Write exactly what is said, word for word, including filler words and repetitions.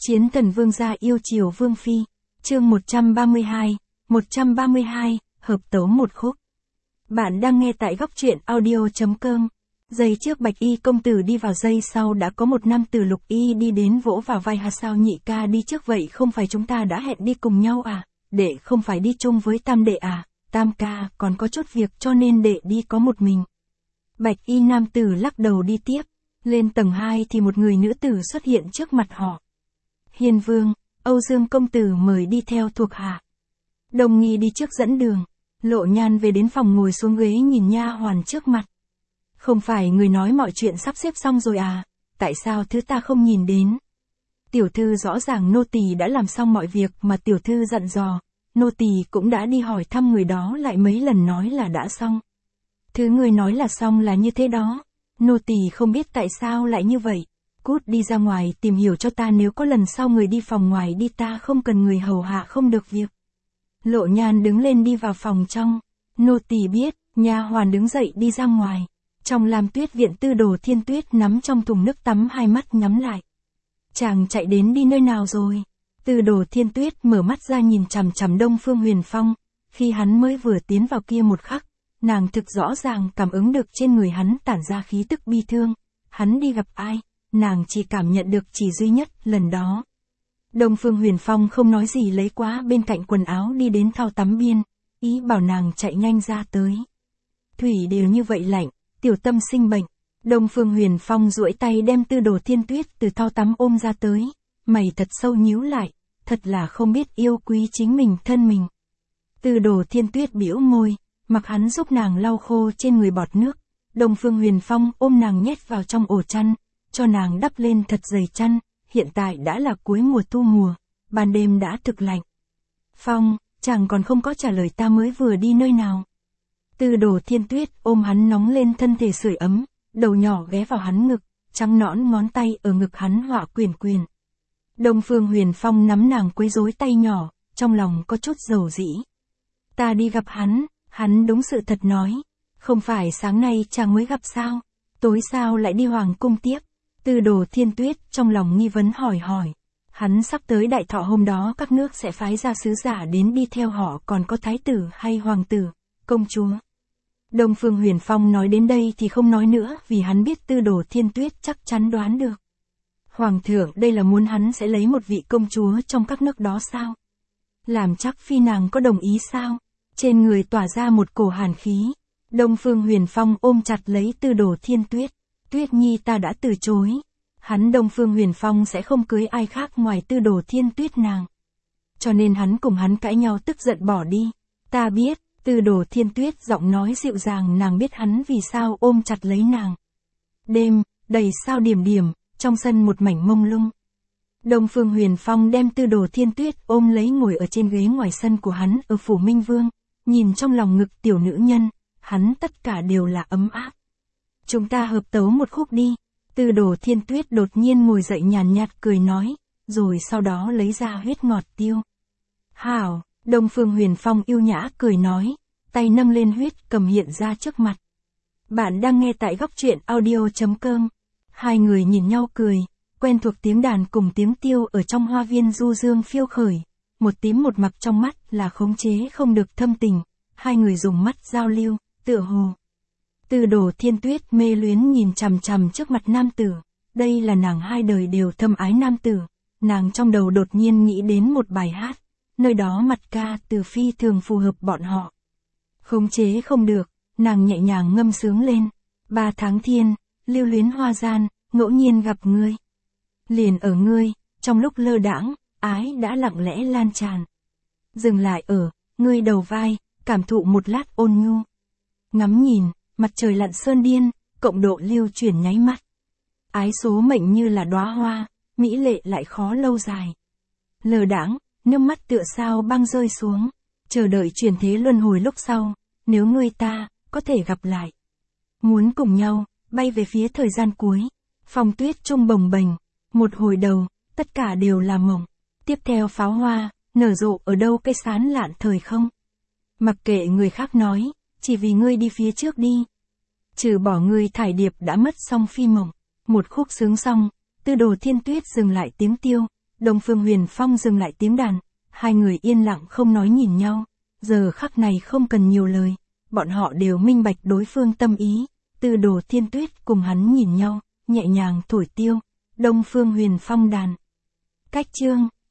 Chiến thần vương gia yêu chiều vương phi. Chương một trăm ba mươi hai, một trăm ba mươi hai, hợp tấu một khúc. Bạn đang nghe tại góc truyện audio chấm com. Giây trước Bạch Y công tử đi vào, giây sau đã có một nam tử Lục Y đi đến vỗ vào vai. Hà sao nhị ca đi trước vậy, không phải chúng ta đã hẹn đi cùng nhau à? Đệ không phải đi chung với Tam đệ à? Tam ca còn có chút việc cho nên đệ đi có một mình. Bạch Y nam tử lắc đầu đi tiếp. Lên tầng hai thì một người nữ tử xuất hiện trước mặt họ. Hiền vương, Âu Dương công tử mời đi theo thuộc hạ. Đồng nghi đi trước dẫn đường. Lộ Nhan về đến phòng ngồi xuống ghế nhìn nha hoàn trước mặt. Không phải người nói mọi chuyện sắp xếp xong rồi à? Tại sao thứ ta không nhìn đến? Tiểu thư rõ ràng nô tỳ đã làm xong mọi việc mà tiểu thư dặn dò. Nô tỳ cũng đã đi hỏi thăm người đó lại mấy lần nói là đã xong. Thứ người nói là xong là như thế đó. Nô tỳ không biết tại sao lại như vậy. Cút đi ra ngoài tìm hiểu cho ta, nếu có lần sau người đi phòng ngoài đi ta không cần người hầu hạ không được việc. Lộ Nhan đứng lên đi vào phòng trong. Nô tỳ biết. Nha hoàn đứng dậy đi ra ngoài. Trong Lam Tuyết viện, Tư Đồ Thiên Tuyết nắm trong thùng nước tắm, hai mắt nhắm lại. Chàng chạy đến đi nơi nào rồi? Tư Đồ Thiên Tuyết mở mắt ra nhìn chằm chằm Đông Phương Huyền Phong. Khi hắn mới vừa tiến vào kia một khắc, nàng thực rõ ràng cảm ứng được trên người hắn tản ra khí tức bi thương. Hắn đi gặp ai? Nàng chỉ cảm nhận được chỉ duy nhất lần đó. Đông Phương Huyền Phong không nói gì, lấy quá bên cạnh quần áo đi đến thau tắm biên, ý bảo nàng chạy nhanh ra tới. Thủy đều như vậy lạnh, tiểu tâm sinh bệnh. Đông Phương Huyền Phong duỗi tay đem Tư Đồ Thiên Tuyết từ thau tắm ôm ra tới, mày thật sâu nhíu lại, thật là không biết yêu quý chính mình thân mình. Tư Đồ Thiên Tuyết bĩu môi, mặc hắn giúp nàng lau khô trên người bọt nước. Đông Phương Huyền Phong ôm nàng nhét vào trong ổ chăn, cho nàng đắp lên thật dày chăn. Hiện tại đã là cuối mùa thu mùa, ban đêm đã thực lạnh. Phong, chàng còn không có trả lời ta mới vừa đi nơi nào. Tư Đồ Thiên Tuyết ôm hắn nóng lên thân thể sưởi ấm, đầu nhỏ ghé vào hắn ngực, trắng nõn ngón tay ở ngực hắn họa quyền quyền. Đông Phương Huyền Phong nắm nàng quấy rối tay nhỏ, trong lòng có chút dầu dĩ. Ta đi gặp hắn, hắn đúng sự thật nói. Không phải sáng nay chàng mới gặp sao? Tối sao lại đi hoàng cung tiếp? Tư Đồ Thiên Tuyết trong lòng nghi vấn hỏi hỏi. Hắn sắp tới đại thọ, hôm đó các nước sẽ phái ra sứ giả đến đi theo họ, còn có thái tử hay hoàng tử, công chúa. Đông Phương Huyền Phong nói đến đây thì không nói nữa, vì hắn biết Tư Đồ Thiên Tuyết chắc chắn đoán được. Hoàng thượng đây là muốn hắn sẽ lấy một vị công chúa trong các nước đó sao? Làm chắc phi nàng có đồng ý sao? Trên người tỏa ra một cổ hàn khí. Đông Phương Huyền Phong ôm chặt lấy Tư Đồ Thiên Tuyết. Tuyết Nhi ta đã từ chối. Hắn Đông Phương Huyền Phong sẽ không cưới ai khác ngoài Tư Đồ Thiên Tuyết nàng. Cho nên hắn cùng hắn cãi nhau, tức giận bỏ đi. Ta biết. Tư Đồ Thiên Tuyết giọng nói dịu dàng, nàng biết hắn vì sao ôm chặt lấy nàng. Đêm, đầy sao điểm điểm, trong sân một mảnh mông lung. Đông Phương Huyền Phong đem Tư Đồ Thiên Tuyết ôm lấy ngồi ở trên ghế ngoài sân của hắn ở phủ Minh Vương, nhìn trong lòng ngực tiểu nữ nhân, hắn tất cả đều là ấm áp. Chúng ta hợp tấu một khúc đi. Tư Đồ Thiên Tuyết đột nhiên ngồi dậy nhàn nhạt cười nói, rồi sau đó lấy ra huyết ngọt tiêu. Hảo. Đông Phương Huyền Phong yêu nhã cười nói, tay nâng lên huyết cầm hiện ra trước mặt. Bạn đang nghe tại góc truyện audio chấm com. Hai người nhìn nhau cười, quen thuộc tiếng đàn cùng tiếng tiêu ở trong hoa viên du dương phiêu khởi. Một tím một mặc trong mắt là khống chế không được thâm tình. Hai người dùng mắt giao lưu, tựa hồ. Tư Đồ Thiên Tuyết mê luyến nhìn chằm chằm trước mặt nam tử. Đây là nàng hai đời đều thâm ái nam tử. Nàng trong đầu đột nhiên nghĩ đến một bài hát. Nơi đó mặt ca từ phi thường phù hợp bọn họ. Khống chế không được, nàng nhẹ nhàng ngâm sướng lên. Ba tháng thiên, lưu luyến hoa gian, ngẫu nhiên gặp ngươi. Liền ở ngươi, trong lúc lơ đãng, ái đã lặng lẽ lan tràn. Dừng lại ở, ngươi đầu vai, cảm thụ một lát ôn nhu. Ngắm nhìn, mặt trời lặn sơn điên, cộng độ lưu chuyển nháy mắt. Ái số mệnh như là đóa hoa, mỹ lệ lại khó lâu dài. Lơ đãng, nước mắt tựa sao băng rơi xuống, chờ đợi chuyển thế luân hồi lúc sau, nếu ngươi ta, có thể gặp lại. Muốn cùng nhau, bay về phía thời gian cuối, phong tuyết trung bồng bềnh, một hồi đầu, tất cả đều là mộng. Tiếp theo pháo hoa, nở rộ ở đâu cây sán lạn thời không. Mặc kệ người khác nói, chỉ vì ngươi đi phía trước đi. Trừ bỏ ngươi thải điệp đã mất song phi mộng. Một khúc sướng xong, Tư Đồ Thiên Tuyết dừng lại tiếng tiêu. Đông Phương Huyền Phong dừng lại tiếng đàn, hai người yên lặng không nói nhìn nhau, giờ khắc này không cần nhiều lời, bọn họ đều minh bạch đối phương tâm ý. Tư Đồ Thiên Tuyết cùng hắn nhìn nhau, nhẹ nhàng thổi tiêu, Đông Phương Huyền Phong đàn. Cách chương